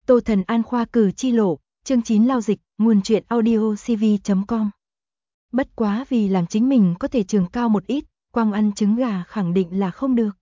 Tô Thần An khoa cử chi lộ, chương 9 lao dịch, nguồn truyện audio cv.com. Bất quá vì làm chính mình có thể trường cao một ít, quang ăn trứng gà khẳng định là không được.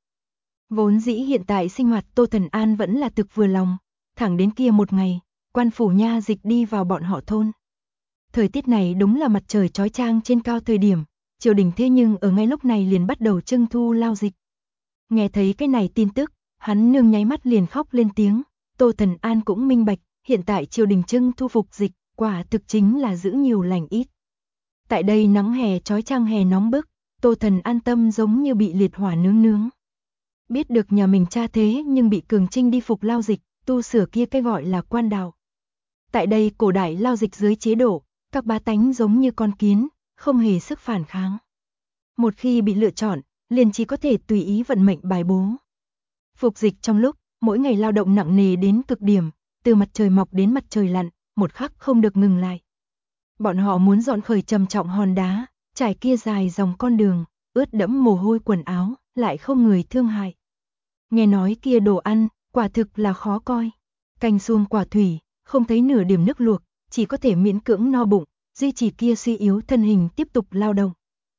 Vốn dĩ hiện tại sinh hoạt Tô Thần An vẫn là thực vừa lòng, thẳng đến kia một ngày, quan phủ nha dịch đi vào bọn họ thôn. Thời tiết này đúng là mặt trời chói chang trên cao thời điểm, triều đình thế nhưng ở ngay lúc này liền bắt đầu trưng thu lao dịch. Nghe thấy cái này tin tức, hắn nương nháy mắt liền khóc lên tiếng. Tô Thần An cũng minh bạch, hiện tại triều đình trưng thu phục dịch, quả thực chính là giữ nhiều lành ít. Tại đây nắng hè chói chang hè nóng bức, Tô Thần An tâm giống như bị liệt hỏa nướng nướng. Biết được nhà mình cha thế nhưng bị cường trinh đi phục lao dịch, tu sửa kia cái gọi là quan đạo. Tại đây cổ đại lao dịch dưới chế độ, các bá tánh giống như con kiến, không hề sức phản kháng. Một khi bị lựa chọn, liền chỉ có thể tùy ý vận mệnh bài bố. Phục dịch trong lúc, mỗi ngày lao động nặng nề đến cực điểm, từ mặt trời mọc đến mặt trời lặn, một khắc không được ngừng lại. Bọn họ muốn dọn khởi trầm trọng hòn đá, trải kia dài dòng con đường, ướt đẫm mồ hôi quần áo, lại không người thương hại. Nghe nói kia đồ ăn, quả thực là khó coi. Canh xuông quả thủy, không thấy nửa điểm nước luộc, chỉ có thể miễn cưỡng no bụng, duy trì kia suy yếu thân hình tiếp tục lao động.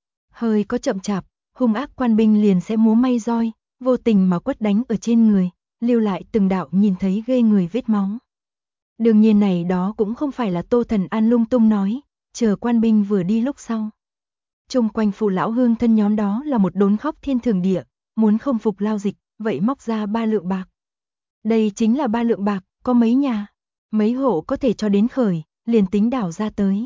Hơi có chậm chạp, hung ác quan binh liền sẽ múa may roi, vô tình mà quất đánh ở trên người, lưu lại từng đạo nhìn thấy ghê người vết máu. Đương nhiên này đó cũng không phải là Tô Thần An lung tung nói, chờ quan binh vừa đi lúc sau. Chung quanh phụ lão hương thân nhóm đó là một đốn khóc thiên thường địa, muốn không phục lao dịch, vậy móc ra 3 lượng bạc. Đây chính là 3 lượng bạc, có mấy nhà, mấy hộ có thể cho đến khởi, liền tính đào ra tới.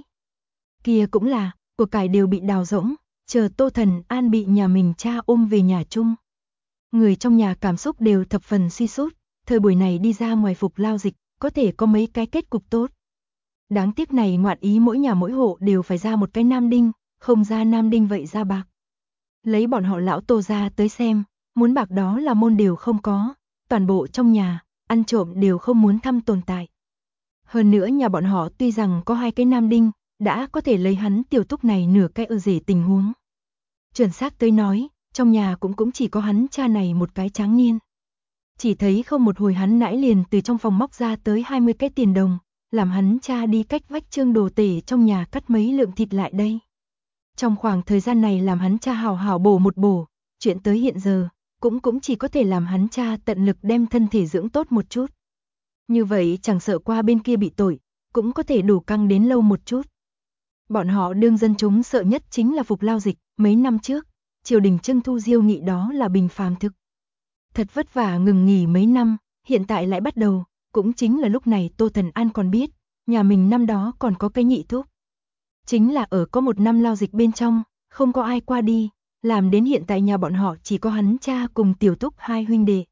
Kia cũng là, của cải đều bị đào rỗng, chờ Tô Thần An bị nhà mình cha ôm về nhà chung. Người trong nhà cảm xúc đều thập phần suy sút, thời buổi này đi ra ngoài phục lao dịch, có thể có mấy cái kết cục tốt. Đáng tiếc này ngoạn ý mỗi nhà mỗi hộ đều phải ra một cái nam đinh, không ra nam đinh vậy ra bạc. Lấy bọn họ lão Tô ra tới xem, muốn bạc đó là môn đều không có, toàn bộ trong nhà, ăn trộm đều không muốn thăm tồn tại. Hơn nữa nhà bọn họ tuy rằng có 2 cái nam đinh, đã có thể lấy hắn tiểu túc này nửa cái ở rể tình huống. Chuẩn xác tới nói, trong nhà cũng chỉ có hắn cha này một cái tráng niên. Chỉ thấy không một hồi hắn nãy liền từ trong phòng móc ra tới 20 cái tiền đồng, làm hắn cha đi cách vách Trương đồ tể trong nhà cắt mấy lượng thịt lại đây. Trong khoảng thời gian này làm hắn cha hào hào bổ một bổ, chuyện tới hiện giờ, cũng chỉ có thể làm hắn cha tận lực đem thân thể dưỡng tốt một chút. Như vậy chẳng sợ qua bên kia bị tội, cũng có thể đủ căng đến lâu một chút. Bọn họ đương dân chúng sợ nhất chính là phục lao dịch, mấy năm trước, triều đình trưng thu diêu nghị đó là bình phàm thực. Thật vất vả ngừng nghỉ mấy năm, hiện tại lại bắt đầu, cũng chính là lúc này Tô Thần An còn biết, nhà mình năm đó còn có cái nhị thúc. Chính là ở có 1 năm lao dịch bên trong, không có ai qua đi, làm đến hiện tại nhà bọn họ chỉ có hắn cha cùng tiểu thúc 2 huynh đệ.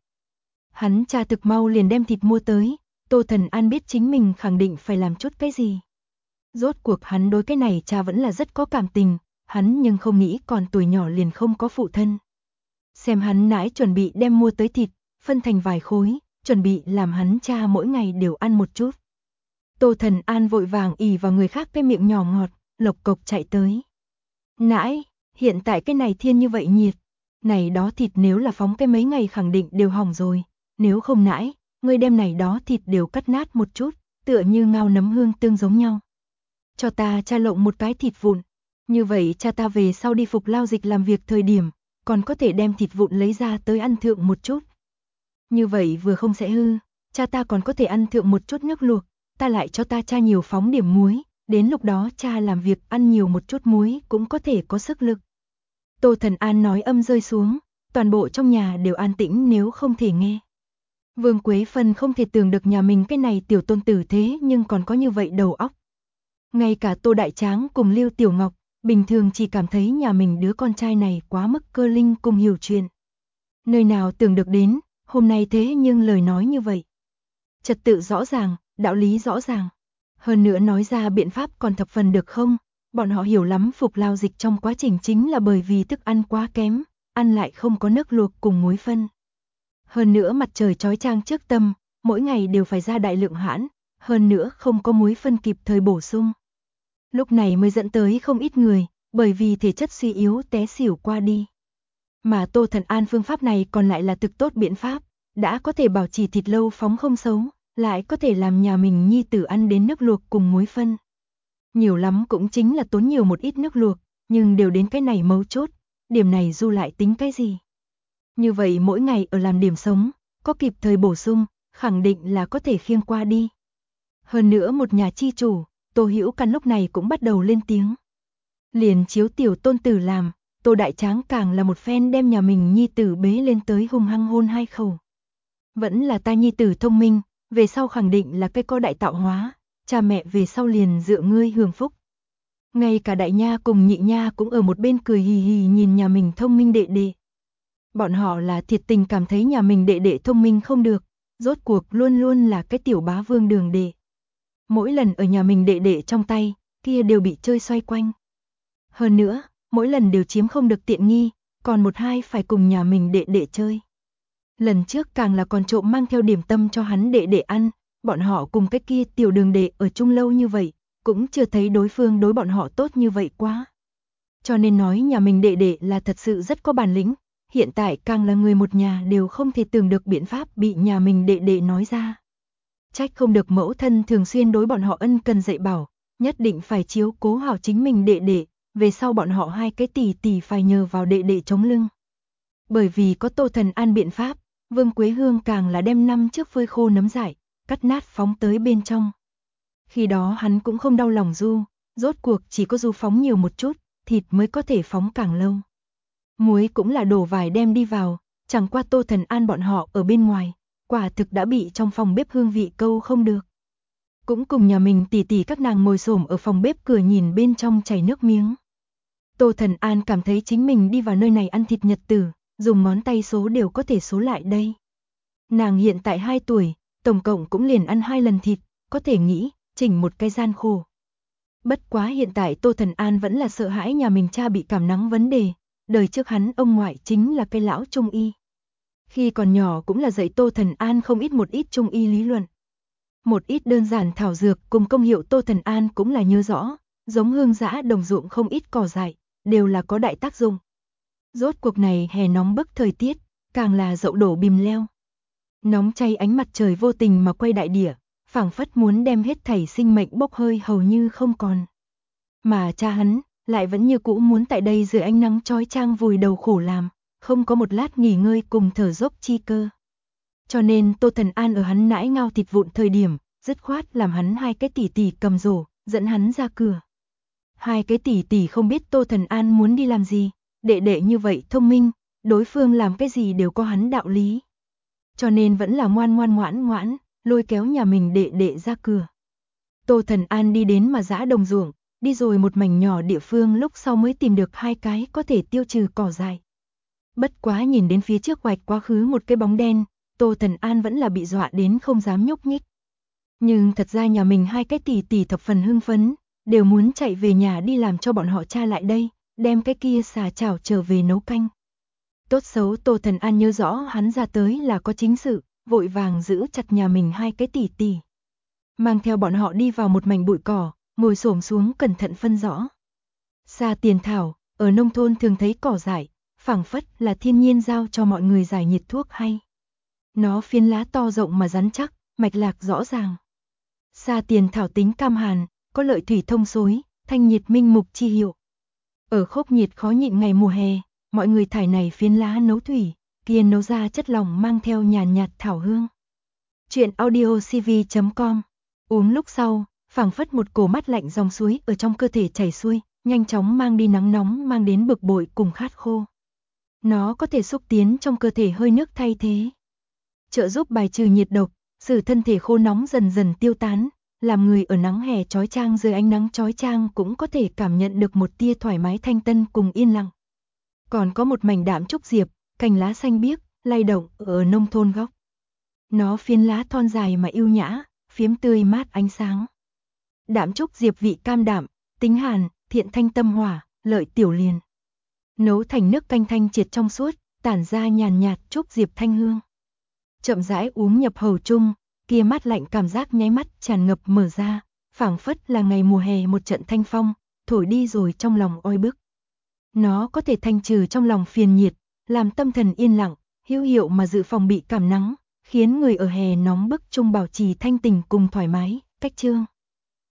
Hắn cha thực mau liền đem thịt mua tới, Tô Thần An biết chính mình khẳng định phải làm chút cái gì. Rốt cuộc hắn đối cái này cha vẫn là rất có cảm tình, hắn nhưng không nghĩ còn tuổi nhỏ liền không có phụ thân. Xem hắn nãy chuẩn bị đem mua tới thịt, phân thành vài khối, chuẩn bị làm hắn cha mỗi ngày đều ăn một chút. Tô Thần An vội vàng ì vào người khác cái miệng nhỏ ngọt, lộc cộc chạy tới. Nãy, hiện tại cái này thiên như vậy nhiệt, này đó thịt nếu là phóng cái mấy ngày khẳng định đều hỏng rồi, nếu không nãy, ngươi đem này đó thịt đều cắt nát một chút, tựa như ngao nấm hương tương giống nhau. Cho ta cha lộng một cái thịt vụn, như vậy cha ta về sau đi phục lao dịch làm việc thời điểm, còn có thể đem thịt vụn lấy ra tới ăn thượng một chút. Như vậy vừa không sẽ hư, cha ta còn có thể ăn thượng một chút nước luộc, ta lại cho ta cha nhiều phóng điểm muối, đến lúc đó cha làm việc ăn nhiều một chút muối cũng có thể có sức lực. Tô Thần An nói âm rơi xuống, toàn bộ trong nhà đều an tĩnh nếu không thể nghe. Vương Quế Phân không thể tưởng được nhà mình cái này tiểu tôn tử thế nhưng còn có như vậy đầu óc. Ngay cả Tô Đại Tráng cùng Lưu Tiểu Ngọc, bình thường chỉ cảm thấy nhà mình đứa con trai này quá mức cơ linh cùng hiểu chuyện. Nơi nào tưởng được đến, hôm nay thế nhưng lời nói như vậy. Trật tự rõ ràng, đạo lý rõ ràng. Hơn nữa nói ra biện pháp còn thập phần được không? Bọn họ hiểu lắm phục lao dịch trong quá trình chính là bởi vì thức ăn quá kém, ăn lại không có nước luộc cùng muối phân. Hơn nữa mặt trời chói chang trước tâm, mỗi ngày đều phải ra đại lượng hãn, hơn nữa không có muối phân kịp thời bổ sung. Lúc này mới dẫn tới không ít người, bởi vì thể chất suy yếu té xỉu qua đi. Mà Tô Thần An phương pháp này còn lại là thực tốt biện pháp, đã có thể bảo trì thịt lâu phóng không xấu, lại có thể làm nhà mình nhi tử ăn đến nước luộc cùng muối phân. Nhiều lắm cũng chính là tốn nhiều một ít nước luộc, nhưng đều đến cái này mấu chốt, điểm này Du lại tính cái gì. Như vậy mỗi ngày ở làm điểm sống, có kịp thời bổ sung, khẳng định là có thể khiêng qua đi. Hơn nữa một nhà chi chủ, Tô Hữu Căn lúc này cũng bắt đầu lên tiếng. Liền chiếu tiểu tôn tử làm, Tô Đại Tráng càng là một phen đem nhà mình nhi tử bế lên tới hung hăng hôn hai khẩu. Vẫn là ta nhi tử thông minh, về sau khẳng định là cây có đại tạo hóa, cha mẹ về sau liền dựa ngươi hưởng phúc. Ngay cả đại nha cùng nhị nha cũng ở một bên cười hì hì nhìn nhà mình thông minh đệ đệ. Bọn họ là thiệt tình cảm thấy nhà mình đệ đệ thông minh không được, rốt cuộc luôn luôn là cái tiểu bá vương đường đệ. Mỗi lần ở nhà mình đệ đệ trong tay, kia đều bị chơi xoay quanh. Hơn nữa, mỗi lần đều chiếm không được tiện nghi, còn một hai phải cùng nhà mình đệ đệ chơi. Lần trước càng là còn trộm mang theo điểm tâm cho hắn đệ đệ ăn, bọn họ cùng cái kia tiểu đường đệ ở chung lâu như vậy, cũng chưa thấy đối phương đối bọn họ tốt như vậy quá. Cho nên nói nhà mình đệ đệ là thật sự rất có bản lĩnh, hiện tại càng là người một nhà đều không thể tưởng được biện pháp bị nhà mình đệ đệ nói ra. Trách không được mẫu thân thường xuyên đối bọn họ ân cần dạy bảo, nhất định phải chiếu cố hảo chính mình đệ đệ, về sau bọn họ hai cái tỷ tỷ phải nhờ vào đệ đệ chống lưng. Bởi vì có Tô Thần An biện pháp, Vương Quế Hương càng là đem năm trước phơi khô nấm dại, cắt nát phóng tới bên trong. Khi đó hắn cũng không đau lòng Du, rốt cuộc chỉ có Du phóng nhiều một chút, thịt mới có thể phóng càng lâu. Muối cũng là đổ vải đem đi vào, chẳng qua Tô Thần An bọn họ ở bên ngoài, quả thực đã bị trong phòng bếp hương vị câu không được. Cũng cùng nhà mình tỷ tỷ các nàng ngồi xổm ở phòng bếp cửa nhìn bên trong chảy nước miếng. Tô Thần An cảm thấy chính mình đi vào nơi này ăn thịt nhật tử, dùng ngón tay số đều có thể số lại đây. Nàng hiện tại 2 tuổi, tổng cộng cũng liền ăn 2 lần thịt, có thể nghĩ, chỉnh một cái gian khổ. Bất quá hiện tại Tô Thần An vẫn là sợ hãi nhà mình cha bị cảm nắng vấn đề, đời trước hắn ông ngoại chính là cái lão trung y. Khi còn nhỏ cũng là dạy Tô Thần An không ít một ít trung y lý luận. Một ít đơn giản thảo dược cùng công hiệu Tô Thần An cũng là nhớ rõ, giống hương dã đồng ruộng không ít cỏ dại, đều là có đại tác dụng. Rốt cuộc này hè nóng bức thời tiết, càng là dậu đổ bìm leo. Nóng chay ánh mặt trời vô tình mà quay đại địa, phảng phất muốn đem hết thảy sinh mệnh bốc hơi hầu như không còn. Mà cha hắn, lại vẫn như cũ muốn tại đây dưới ánh nắng chói chang vùi đầu khổ làm, không có một lát nghỉ ngơi cùng thở dốc chi cơ. Cho nên Tô Thần An ở hắn nãi ngao thịt vụn thời điểm, dứt khoát làm hắn hai cái tỷ tỷ cầm rổ, dẫn hắn ra cửa. Hai cái tỷ tỷ không biết Tô Thần An muốn đi làm gì, đệ đệ như vậy thông minh, đối phương làm cái gì đều có hắn đạo lý. Cho nên vẫn là ngoan, lôi kéo nhà mình đệ đệ ra cửa. Tô Thần An đi đến mà dã đồng ruộng, đi rồi một mảnh nhỏ địa phương lúc sau mới tìm được hai cái có thể tiêu trừ cỏ dại. Bất quá nhìn đến phía trước hoạch quá khứ một cái bóng đen, Tô Thần An vẫn là bị dọa đến không dám nhúc nhích. Nhưng thật ra nhà mình hai cái tỷ tỷ thập phần hưng phấn, đều muốn chạy về nhà đi làm cho bọn họ cha lại đây, đem cái kia xà chảo trở về nấu canh. Tốt xấu Tô Thần An nhớ rõ hắn ra tới là có chính sự, vội vàng giữ chặt nhà mình hai cái tỷ tỷ. Mang theo bọn họ đi vào một mảnh bụi cỏ, ngồi xổm xuống cẩn thận phân rõ. Sa tiền thảo, ở nông thôn thường thấy cỏ dại, phảng phất là thiên nhiên giao cho mọi người giải nhiệt thuốc hay. Nó phiến lá to rộng mà rắn chắc, mạch lạc rõ ràng. Sa tiền thảo tính cam hàn, có lợi thủy thông xối, thanh nhiệt minh mục chi hiệu. Ở khốc nhiệt khó nhịn ngày mùa hè, mọi người thải này phiến lá nấu thủy, kia nấu ra chất lỏng mang theo nhàn nhạt thảo hương. Chuyện audiocv.com. Uống lúc sau, phảng phất một cổ mát lạnh dòng suối ở trong cơ thể chảy xuôi, nhanh chóng mang đi nắng nóng mang đến bực bội cùng khát khô. Nó có thể xúc tiến trong cơ thể hơi nước thay thế, trợ giúp bài trừ nhiệt độc,使thân thể khô nóng dần dần tiêu tán, làm người ở nắng hè chói chang dưới ánh nắng chói chang cũng có thể cảm nhận được một tia thoải mái thanh tân cùng yên lặng. Còn có một mảnh đạm trúc diệp, cành lá xanh biếc, lay động ở nông thôn góc. Nó phiến lá thon dài mà yêu nhã, phiếm tươi mát ánh sáng. Đạm trúc diệp vị cam đạm, tính hàn, thiện thanh tâm hỏa, lợi tiểu liền. Nấu thành nước canh thanh triệt trong suốt, tản ra nhàn nhạt trúc diệp thanh hương. Chậm rãi uống nhập hầu chung, kia mát lạnh cảm giác nháy mắt tràn ngập mở ra, phảng phất là ngày mùa hè một trận thanh phong, thổi đi rồi trong lòng oi bức. Nó có thể thanh trừ trong lòng phiền nhiệt, làm tâm thần yên lặng, hữu hiệu mà dự phòng bị cảm nắng, khiến người ở hè nóng bức chung bảo trì thanh tỉnh cùng thoải mái. Cách chương